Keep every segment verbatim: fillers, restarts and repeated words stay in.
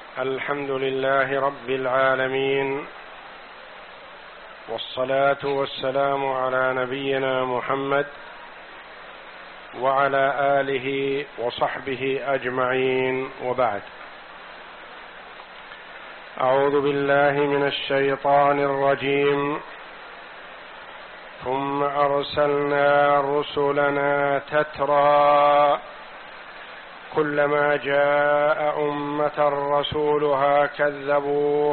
الحمد لله رب العالمين، والصلاة والسلام على نبينا محمد وعلى آله وصحبه أجمعين، وبعد. أعوذ بالله من الشيطان الرجيم. ثم أرسلنا رسلنا تترى كلما جاء أمة رسولها كذبوه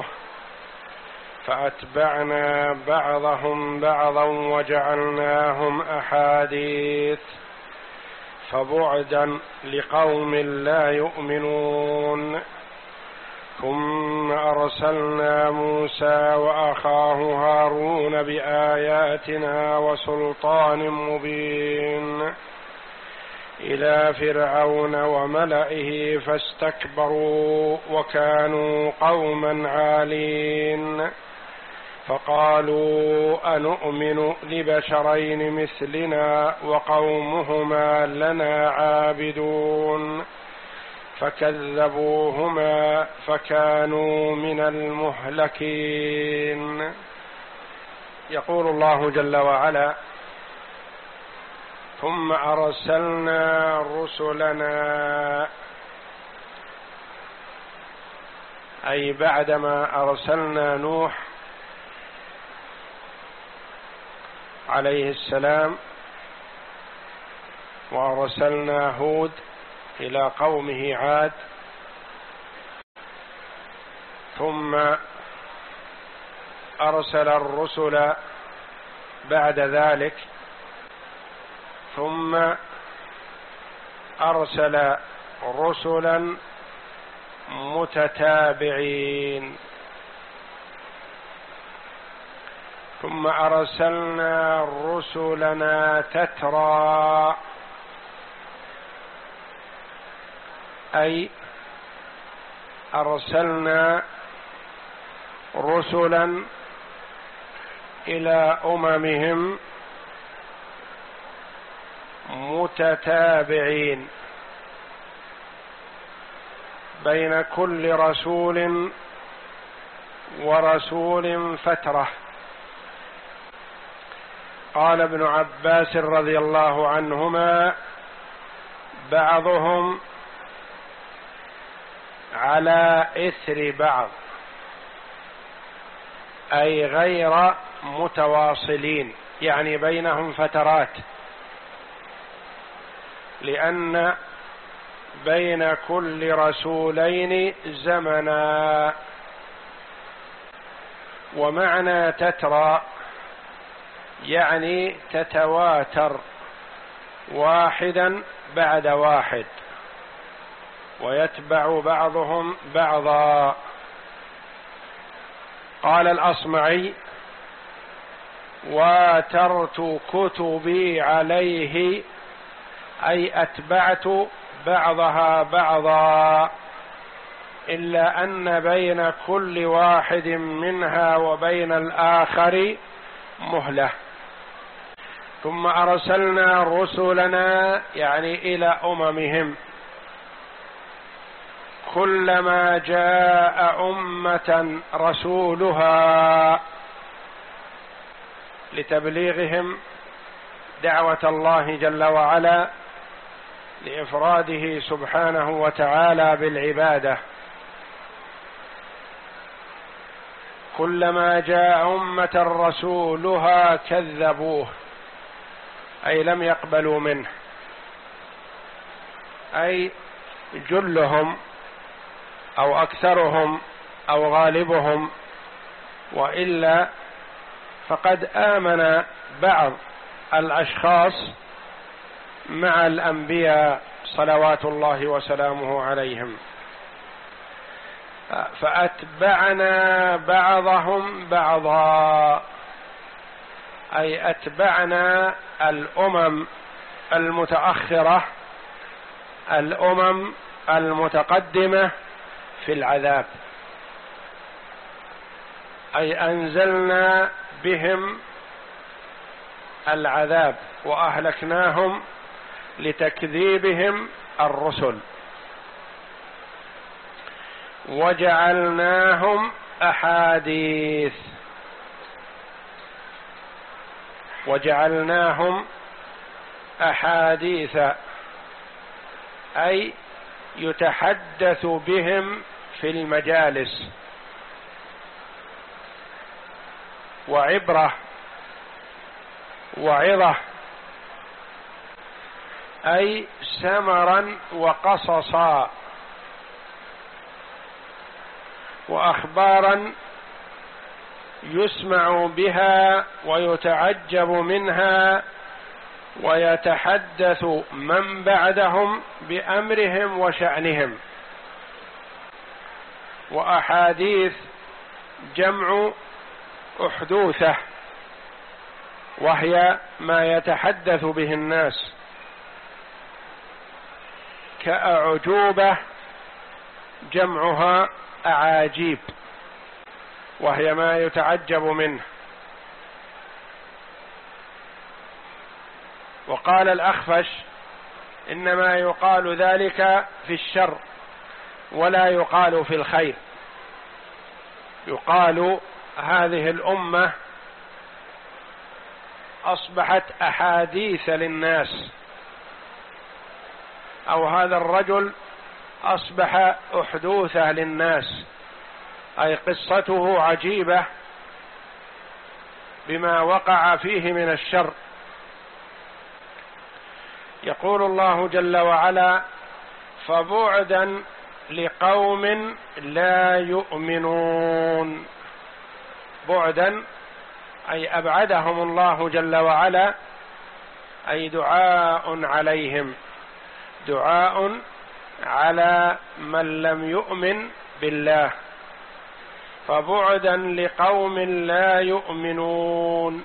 فأتبعنا بعضهم بعضا وجعلناهم أحاديث فبعدا لقوم لا يؤمنون. ثم أرسلنا موسى وأخاه هارون بآياتنا وسلطان مبين إلى فرعون وملئه فاستكبروا وكانوا قوما عالين، فقالوا أنؤمن لبشرين مثلنا وقومهما لنا عابدون، فكذبوهما فكانوا من المهلكين. يقول الله جل وعلا: ثم أرسلنا رسلنا، أي بعدما أرسلنا نوح عليه السلام وأرسلنا هود إلى قومه عاد، ثم أرسل الرسل بعد ذلك، ثم أرسل رسلا متتابعين، ثم أرسلنا رسلنا تترى، أي أرسلنا رسلا إلى أممهم متتابعين، بين كل رسول ورسول فترة. قال ابن عباس رضي الله عنهما: بعضهم على إثر بعض، أي غير متواصلين، يعني بينهم فترات، لأن بين كل رسولين زمنا. ومعنى تترى يعني تتواتر واحدا بعد واحد، ويتبع بعضهم بعضا. قال الأصمعي: واترت كتبي عليه، أي أتبعت بعضها بعضا، إلا أن بين كل واحد منها وبين الآخر مهلة. ثم أرسلنا رسلنا، يعني إلى أممهم، كلما جاء أمة رسولها لتبليغهم دعوة الله جل وعلا، لإفراده سبحانه وتعالى بالعبادة. كلما جاء أمة رسولها كذبوه، أي لم يقبلوا منه، أي جلهم أو أكثرهم أو غالبهم، وإلا فقد آمن بعض الأشخاص مع الأنبياء صلوات الله وسلامه عليهم. فأتبعنا بعضهم بعضا، أي أتبعنا الأمم المتأخرة الأمم المتقدمة في العذاب، أي أنزلنا بهم العذاب وأهلكناهم لتكذيبهم الرسل. وجعلناهم أحاديث. وجعلناهم أحاديث أي يتحدث بهم في المجالس، وعبرة وعظة، أي سمرا وقصصا وأخبارا يسمع بها ويتعجب منها، ويتحدث من بعدهم بأمرهم وشأنهم. وأحاديث جمع أحدوثة، وهي ما يتحدث به الناس، كأعجوبة جمعها أعاجيب، وهي ما يتعجب منه. وقال الأخفش: إنما يقال ذلك في الشر ولا يقال في الخير. يقال هذه الأمة أصبحت أحاديث للناس، أو هذا الرجل أصبح أحدوثة للناس، أي قصته عجيبة بما وقع فيه من الشر. يقول الله جل وعلا: فبعدا لقوم لا يؤمنون. بعدا أي أبعدهم الله جل وعلا، أي دعاء عليهم، دعاء على من لم يؤمن بالله. فبعدا لقوم لا يؤمنون،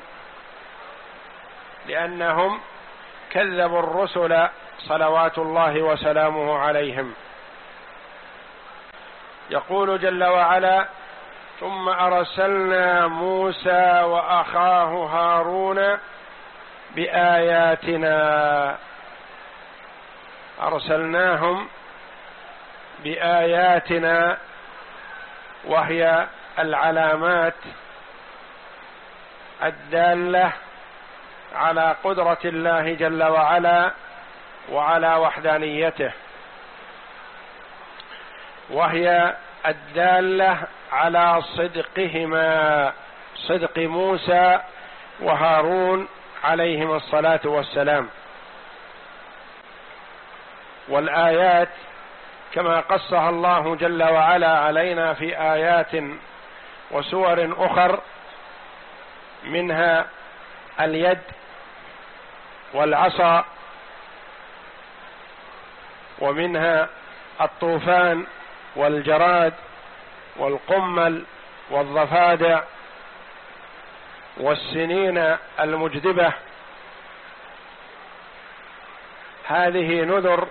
لأنهم كذبوا الرسل صلوات الله وسلامه عليهم. يقول جل وعلا: ثم أرسلنا موسى وأخاه هارون بآياتنا. أرسلناهم بآياتنا، وهي العلامات الدالة على قدرة الله جل وعلا وعلى وحدانيته، وهي الدالة على صدقهما، صدق موسى وهارون عليهما الصلاة والسلام. والآيات كما قصها الله جل وعلا علينا في آيات وسور أخر، منها اليد والعصا، ومنها الطوفان والجراد والقمل والضفادع والسنين المجدبة. هذه نذر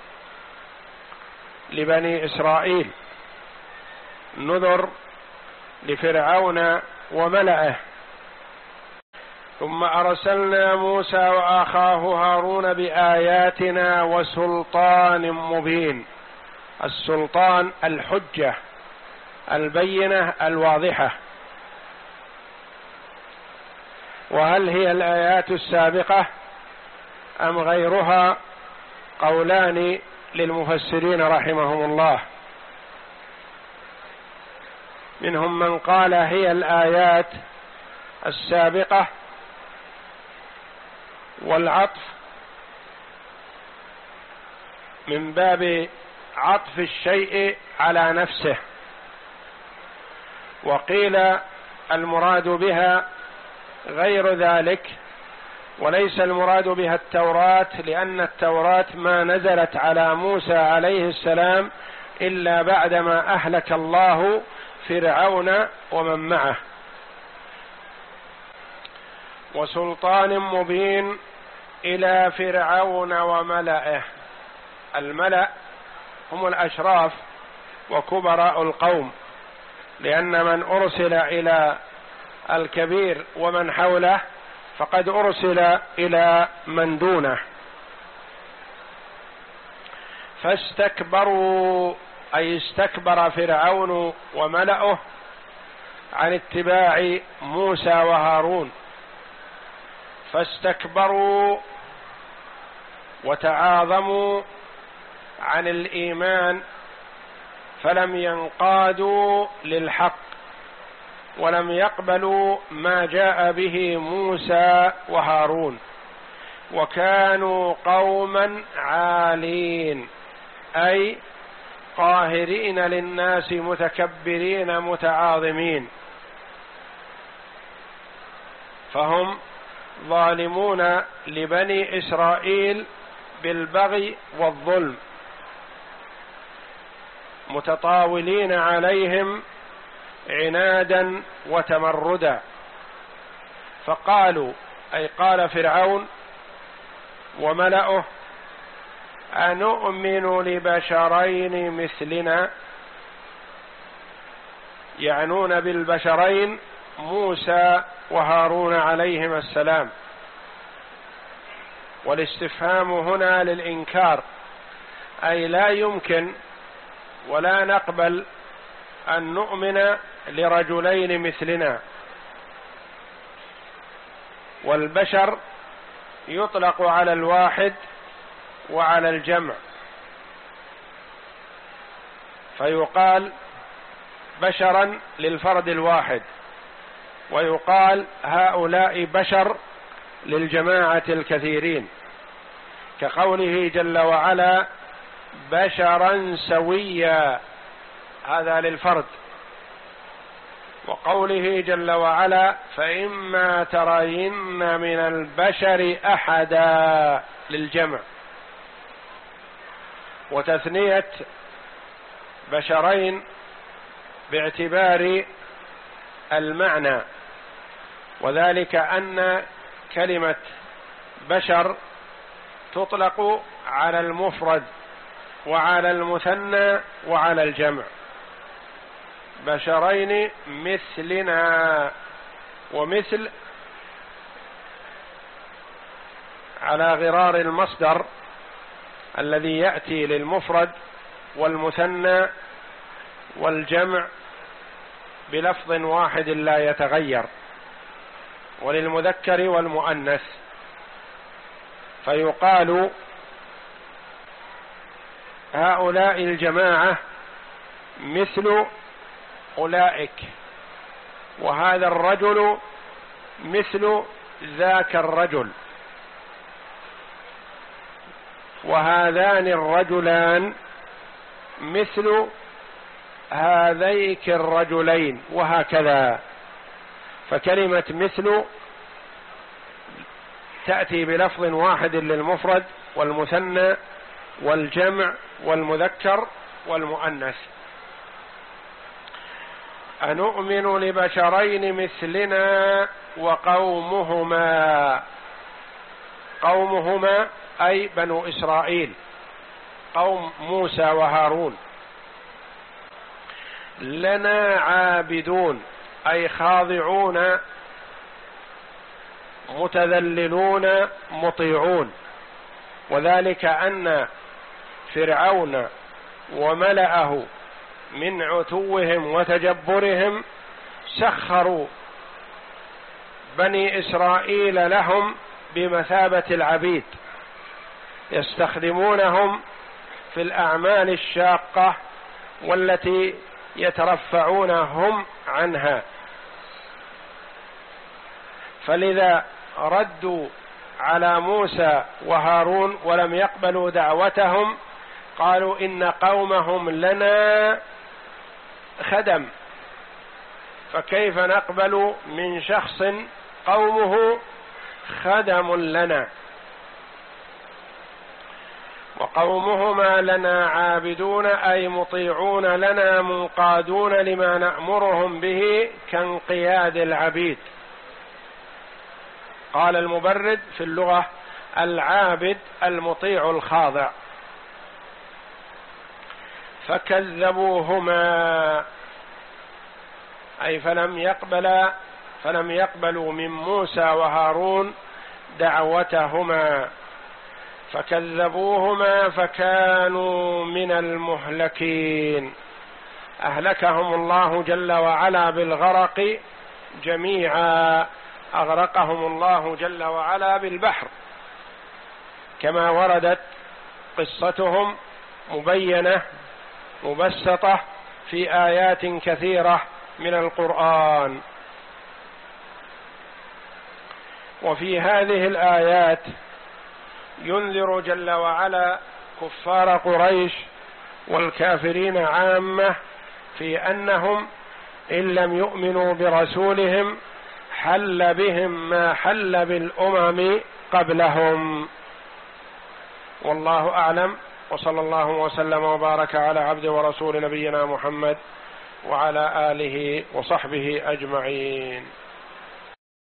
لبني إسرائيل، نذر لفرعون وملئه. ثم أرسلنا موسى وأخاه هارون بآياتنا وسلطان مبين. السلطان الحجة البينة الواضحة. وهل هي الآيات السابقة أم غيرها؟ قولان للمفسرين رحمهم الله. منهم من قال هي الآيات السابقة، والعطف من باب عطف الشيء على نفسه. وقيل المراد بها غير ذلك، وليس المراد بها التوراة، لأن التوراة ما نزلت على موسى عليه السلام إلا بعدما أهلك الله فرعون ومن معه. وسلطان مبين إلى فرعون وملئه. الملأ هم الأشراف وكبراء القوم، لأن من أرسل إلى الكبير ومن حوله فقد أرسل إلى من دونه. فاستكبروا أي استكبر فرعون وملأه عن اتباع موسى وهارون، فاستكبروا وتعاظموا عن الإيمان، فلم ينقادوا للحق ولم يقبلوا ما جاء به موسى وهارون، وكانوا قوما عالين أي قاهرين للناس متكبرين متعاظمين، فهم ظالمون لبني إسرائيل بالبغي والظلم، متطاولين عليهم عنادا وتمردا. فقالوا أي قال فرعون وملأه: أنؤمن لبشرين مثلنا، يعنون بالبشرين موسى وهارون عليهما السلام، والاستفهام هنا للإنكار، أي لا يمكن ولا نقبل أن نؤمن لرجلين مثلنا. والبشر يطلق على الواحد وعلى الجمع، فيقال بشرا للفرد الواحد، ويقال هؤلاء بشر للجماعة الكثيرين، كقوله جل وعلا: بشرا سويا، هذا للفرد. وقوله جل وعلا: فإما ترين من البشر أحدا، للجمع. وتثنية بشرين باعتبار المعنى، وذلك أن كلمة بشر تطلق على المفرد وعلى المثنى وعلى الجمع. بشرين مثلنا، ومثل على غرار المصدر الذي يأتي للمفرد والمثنى والجمع بلفظ واحد لا يتغير، وللمذكر والمؤنث، فيقال هؤلاء الجماعة مثل أولئك، وهذا الرجل مثل ذاك الرجل، وهذان الرجلان مثل هذيك الرجلين، وهكذا. فكلمة مثل تأتي بلفظ واحد للمفرد والمثنى والجمع والمذكر والمؤنث. أنؤمن لبشرين مثلنا وقومهما، قومهما أي بنو إسرائيل، قوم موسى وهارون، لنا عابدون أي خاضعون متذللون مطيعون. وذلك أن فرعون وملأه من عتوهم وتجبرهم سخروا بني إسرائيل لهم بمثابة العبيد، يستخدمونهم في الأعمال الشاقة والتي يترفعون هم عنها، فلذا ردوا على موسى وهارون ولم يقبلوا دعوتهم، قالوا إن قومهم لنا خدم، فكيف نقبل من شخص قومه خدم لنا؟ وقومهما لنا عابدون أي مطيعون لنا منقادون لما نأمرهم به كانقياد العبيد. قال المبرد في اللغة: العابد المطيع الخاضع. فكذبوهما أي فلم يقبل فلم يقبلوا من موسى وهارون دعوتهما، فكذبوهما فكانوا من المهلكين. أهلكهم الله جل وعلا بالغرق جميعا، أغرقهم الله جل وعلا بالبحر، كما وردت قصتهم مبينة مبسطة في آيات كثيرة من القرآن. وفي هذه الآيات ينذر جل وعلا كفار قريش والكافرين عامة في أنهم إن لم يؤمنوا برسولهم حل بهم ما حل بالأمم قبلهم. والله أعلم، وصلى الله وسلم وبارك على عبد ورسول نبينا محمد وعلى آله وصحبه أجمعين.